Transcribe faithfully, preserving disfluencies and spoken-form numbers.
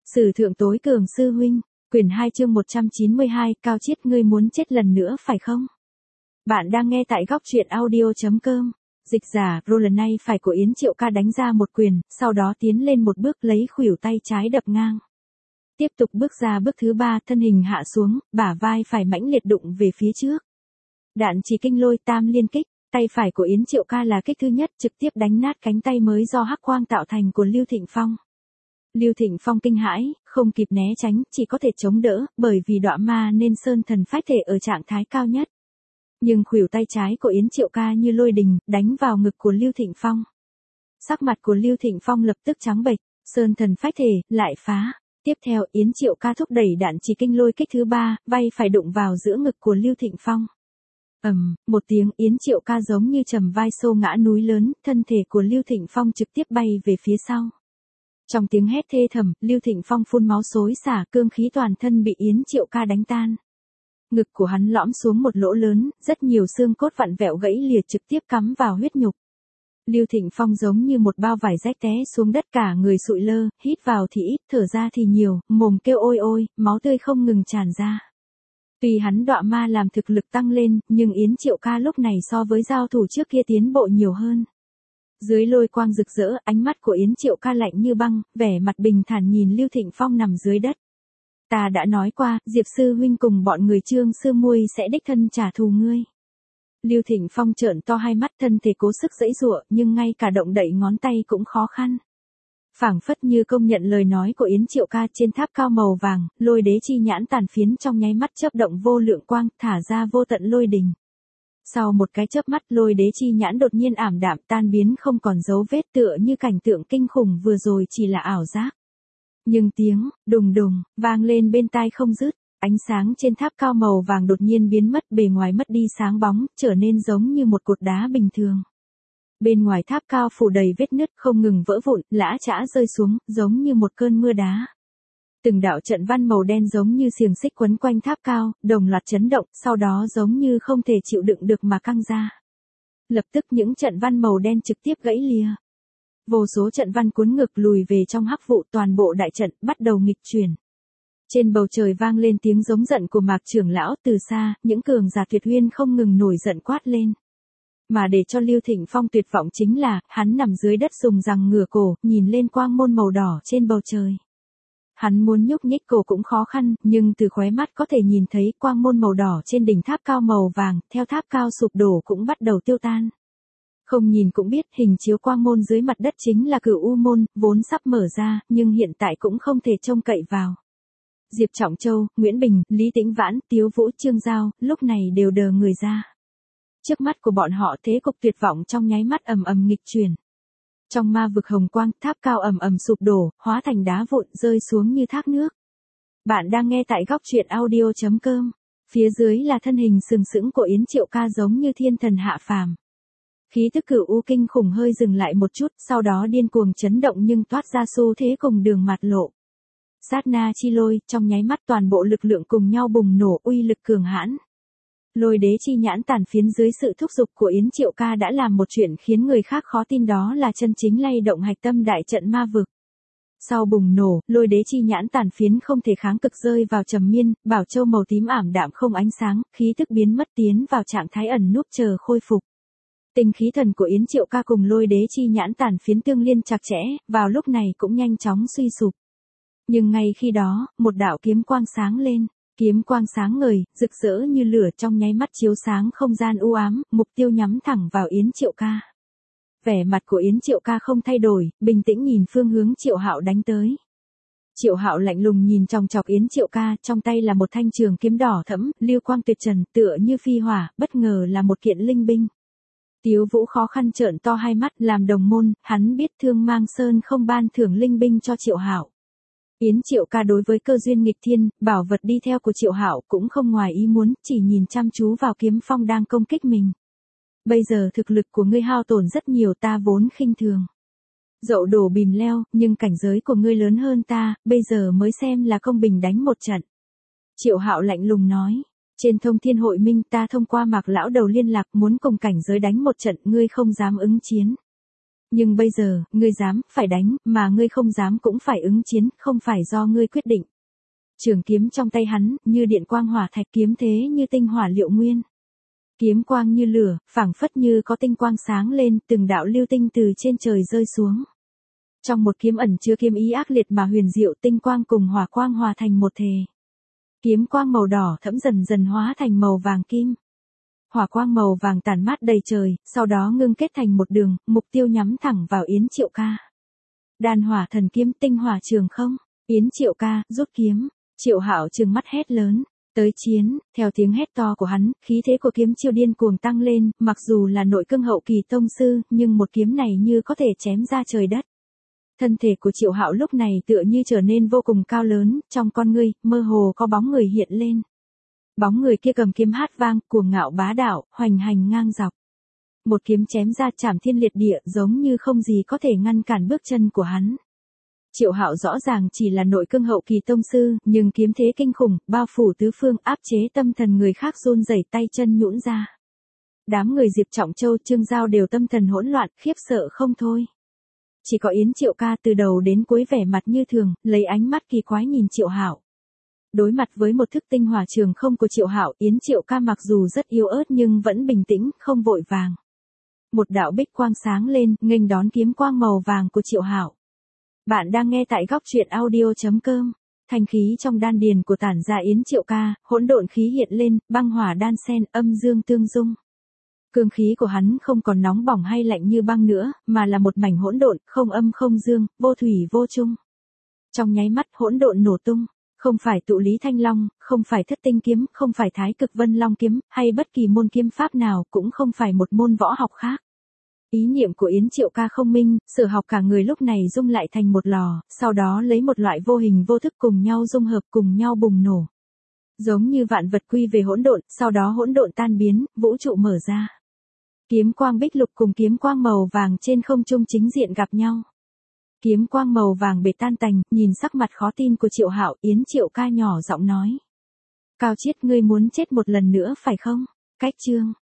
Sử thượng tối cường sư huynh, quyển hai chương một trăm chín mươi hai, Cao Chiết ngươi muốn chết lần nữa phải không? Bạn đang nghe tại góc truyện audio.com. Dịch giả, Roland này phải của Yến Triệu Ca đánh ra một quyền, sau đó tiến lên một bước lấy khuỷu tay trái đập ngang. Tiếp tục bước ra bước thứ ba, thân hình hạ xuống, bả vai phải mãnh liệt đụng về phía trước. Đạn chỉ kinh lôi tam liên kích, tay phải của Yến Triệu Ca là kích thứ nhất trực tiếp đánh nát cánh tay mới do hắc quang tạo thành của Lưu Thịnh Phong. Lưu Thịnh Phong kinh hãi, không kịp né tránh, chỉ có thể chống đỡ, bởi vì đọa ma nên sơn thần phách thể ở trạng thái cao nhất. Nhưng khuỷu tay trái của Yến Triệu Ca như lôi đình, đánh vào ngực của Lưu Thịnh Phong. Sắc mặt của Lưu Thịnh Phong lập tức trắng bệch, sơn thần phách thể, lại phá. Tiếp theo Yến Triệu Ca thúc đẩy đạn chỉ kinh lôi kích thứ ba, vay phải đụng vào giữa ngực của Lưu Thịnh Phong. ầm, um, một tiếng Yến Triệu Ca giống như trầm vai xô ngã núi lớn, thân thể của Lưu Thịnh Phong trực tiếp bay về phía sau. Trong tiếng hét thê thảm, Lưu Thịnh Phong phun máu xối xả, cương khí toàn thân bị Yến Triệu Ca đánh tan. Ngực của hắn lõm xuống một lỗ lớn, rất nhiều xương cốt vặn vẹo gãy lìa trực tiếp cắm vào huyết nhục. Lưu Thịnh Phong giống như một bao vải rách té xuống đất, cả người sụi lơ, hít vào thì ít, thở ra thì nhiều, mồm kêu ôi ôi, máu tươi không ngừng tràn ra. Tuy hắn đọa ma làm thực lực tăng lên, nhưng Yến Triệu Ca lúc này so với giao thủ trước kia tiến bộ nhiều hơn. Dưới lôi quang rực rỡ, ánh mắt của Yến Triệu Ca lạnh như băng, vẻ mặt bình thản nhìn Lưu Thịnh Phong nằm dưới đất. Ta đã nói qua, Diệp sư huynh cùng bọn người Trương sư muội sẽ đích thân trả thù ngươi. Lưu Thịnh Phong trợn to hai mắt, thân thể cố sức giãy giụa, nhưng ngay cả động đậy ngón tay cũng khó khăn. Phảng phất như công nhận lời nói của Yến Triệu Ca, trên tháp cao màu vàng, lôi đế chi nhãn tàn phiến trong nháy mắt chớp động vô lượng quang, thả ra vô tận lôi đình. Sau một cái chớp mắt, lôi đế chi nhãn đột nhiên ảm đạm tan biến không còn dấu vết, tựa như cảnh tượng kinh khủng vừa rồi chỉ là ảo giác. Nhưng tiếng đùng đùng vang lên bên tai không dứt, ánh sáng trên tháp cao màu vàng đột nhiên biến mất, bề ngoài mất đi sáng bóng, trở nên giống như một cột đá bình thường. Bên ngoài tháp cao phủ đầy vết nứt không ngừng vỡ vụn, lã chã rơi xuống, giống như một cơn mưa đá. Từng đạo trận văn màu đen giống như xiềng xích quấn quanh tháp cao, đồng loạt chấn động, sau đó giống như không thể chịu đựng được mà căng ra. Lập tức những trận văn màu đen trực tiếp gãy lìa. Vô số trận văn cuốn ngược lùi về trong hắc vụ, toàn bộ đại trận bắt đầu nghịch chuyển. Trên bầu trời vang lên tiếng giống giận của Mạc trưởng lão, từ xa, những cường giả tuyệt uyên không ngừng nổi giận quát lên. Mà để cho Lưu Thịnh Phong tuyệt vọng chính là, hắn nằm dưới đất dùng răng ngửa cổ, nhìn lên quang môn màu đỏ trên bầu trời. Hắn muốn nhúc nhích cổ cũng khó khăn, nhưng từ khóe mắt có thể nhìn thấy quang môn màu đỏ trên đỉnh tháp cao màu vàng, theo tháp cao sụp đổ cũng bắt đầu tiêu tan. Không nhìn cũng biết, hình chiếu quang môn dưới mặt đất chính là Cửu U môn, vốn sắp mở ra, nhưng hiện tại cũng không thể trông cậy vào. Diệp Trọng Châu, Nguyễn Bình, Lý Tĩnh Vãn, Tiếu Vũ, Trương Giao, lúc này đều đờ người ra. Trước mắt của bọn họ thế cục tuyệt vọng trong nháy mắt ầm ầm nghịch chuyển. Trong ma vực hồng quang, tháp cao ầm ầm sụp đổ, hóa thành đá vụn rơi xuống như thác nước. Bạn đang nghe tại góc truyện audio.com. Phía dưới là thân hình sừng sững của Yến Triệu Ca giống như thiên thần hạ phàm. Khí tức Cửu U kinh khủng hơi dừng lại một chút, sau đó điên cuồng chấn động nhưng toát ra xu thế cùng đường mạt lộ. Sát na chi lôi, trong nháy mắt toàn bộ lực lượng cùng nhau bùng nổ, uy lực cường hãn. Lôi đế chi nhãn tàn phiến dưới sự thúc giục của Yến Triệu Ca đã làm một chuyện khiến người khác khó tin, đó là chân chính lay động hạch tâm đại trận ma vực. Sau bùng nổ, lôi đế chi nhãn tàn phiến không thể kháng cực rơi vào trầm miên, bảo châu màu tím ảm đạm không ánh sáng, khí tức biến mất tiến vào trạng thái ẩn núp chờ khôi phục. Tinh khí thần của Yến Triệu Ca cùng lôi đế chi nhãn tàn phiến tương liên chặt chẽ, vào lúc này cũng nhanh chóng suy sụp. Nhưng ngay khi đó, một đạo kiếm quang sáng lên, kiếm quang sáng ngời, rực rỡ như lửa, trong nháy mắt chiếu sáng không gian u ám, mục tiêu nhắm thẳng vào Yến Triệu Ca. Vẻ mặt của Yến Triệu Ca không thay đổi, bình tĩnh nhìn phương hướng Triệu Hạo đánh tới. Triệu Hạo lạnh lùng nhìn chòng chọc Yến Triệu Ca, trong tay là một thanh trường kiếm đỏ thẫm, lưu quang tuyệt trần, tựa như phi hỏa, bất ngờ là một kiện linh binh. Tiếu Vũ khó khăn trợn to hai mắt, làm đồng môn, hắn biết Thương Mang Sơn không ban thưởng linh binh cho Triệu Hạo. Yến Triệu Ca đối với cơ duyên nghịch thiên, bảo vật đi theo của Triệu Hạo cũng không ngoài ý muốn, chỉ nhìn chăm chú vào kiếm phong đang công kích mình. Bây giờ thực lực của ngươi hao tổn rất nhiều, ta vốn khinh thường. Dậu đổ bìm leo, nhưng cảnh giới của ngươi lớn hơn ta, bây giờ mới xem là công bình đánh một trận. Triệu Hạo lạnh lùng nói. Trên Thông Thiên Hội Minh ta thông qua Mạc lão đầu liên lạc muốn cùng cảnh giới đánh một trận, ngươi không dám ứng chiến. Nhưng bây giờ, ngươi dám, phải đánh, mà ngươi không dám cũng phải ứng chiến, không phải do ngươi quyết định. Trường kiếm trong tay hắn, như điện quang hỏa thạch, kiếm thế như tinh hỏa liệu nguyên. Kiếm quang như lửa, phảng phất như có tinh quang sáng lên, từng đạo lưu tinh từ trên trời rơi xuống. Trong một kiếm ẩn chứa kiếm ý ác liệt mà huyền diệu, tinh quang cùng hỏa quang hòa thành một thể. Kiếm quang màu đỏ thẫm dần dần hóa thành màu vàng kim. Hỏa quang màu vàng tản mát đầy trời, sau đó ngưng kết thành một đường, mục tiêu nhắm thẳng vào Yến Triệu Ca. Đàn hỏa thần kiếm, tinh hỏa trường không. Yến Triệu Ca, rút kiếm. Triệu Hạo trừng mắt hét lớn. Tới chiến, theo tiếng hét to của hắn, khí thế của kiếm chiêu điên cuồng tăng lên, mặc dù là nội cương hậu kỳ tông sư, nhưng một kiếm này như có thể chém ra trời đất. Thân thể của Triệu Hạo lúc này tựa như trở nên vô cùng cao lớn, trong con ngươi, mơ hồ có bóng người hiện lên. Bóng người kia cầm kiếm hát vang, cuồng ngạo bá đạo, hoành hành ngang dọc. Một kiếm chém ra chảm thiên liệt địa, giống như không gì có thể ngăn cản bước chân của hắn. Triệu Hạo rõ ràng chỉ là nội cương hậu kỳ tông sư, nhưng kiếm thế kinh khủng, bao phủ tứ phương, áp chế tâm thần người khác, run rẩy tay chân nhũn ra. Đám người Diệp Trọng Châu, Trương Giao đều tâm thần hỗn loạn, khiếp sợ không thôi. Chỉ có Yến Triệu Ca từ đầu đến cuối vẻ mặt như thường, lấy ánh mắt kỳ quái nhìn Triệu Hạo. Đối mặt với một thức tinh hỏa trường không của Triệu Hạo, Yến Triệu Ca mặc dù rất yếu ớt nhưng vẫn bình tĩnh, không vội vàng. Một đạo bích quang sáng lên, nghênh đón kiếm quang màu vàng của Triệu Hạo. Bạn đang nghe tại góc truyện audio chấm com. Thanh khí trong đan điền của tản ra Yến Triệu Ca, hỗn độn khí hiện lên, băng hỏa đan xen, âm dương tương dung. Cương khí của hắn không còn nóng bỏng hay lạnh như băng nữa, mà là một mảnh hỗn độn, không âm không dương, vô thủy vô chung. Trong nháy mắt hỗn độn nổ tung, không phải tụ lý thanh long, không phải thất tinh kiếm, không phải thái cực vân long kiếm, hay bất kỳ môn kiếm pháp nào, cũng không phải một môn võ học khác. Ý niệm của Yến Triệu Ca không minh, sở học cả người lúc này dung lại thành một lò, sau đó lấy một loại vô hình vô thức cùng nhau dung hợp, cùng nhau bùng nổ. Giống như vạn vật quy về hỗn độn, sau đó hỗn độn tan biến, vũ trụ mở ra. Kiếm quang bích lục cùng kiếm quang màu vàng trên không trung chính diện gặp nhau. Kiếm quang màu vàng bể tan tành, nhìn sắc mặt khó tin của Triệu Hạo, Yến Triệu Ca nhỏ giọng nói. Cao Chiết, ngươi muốn chết một lần nữa phải không? Cách chương.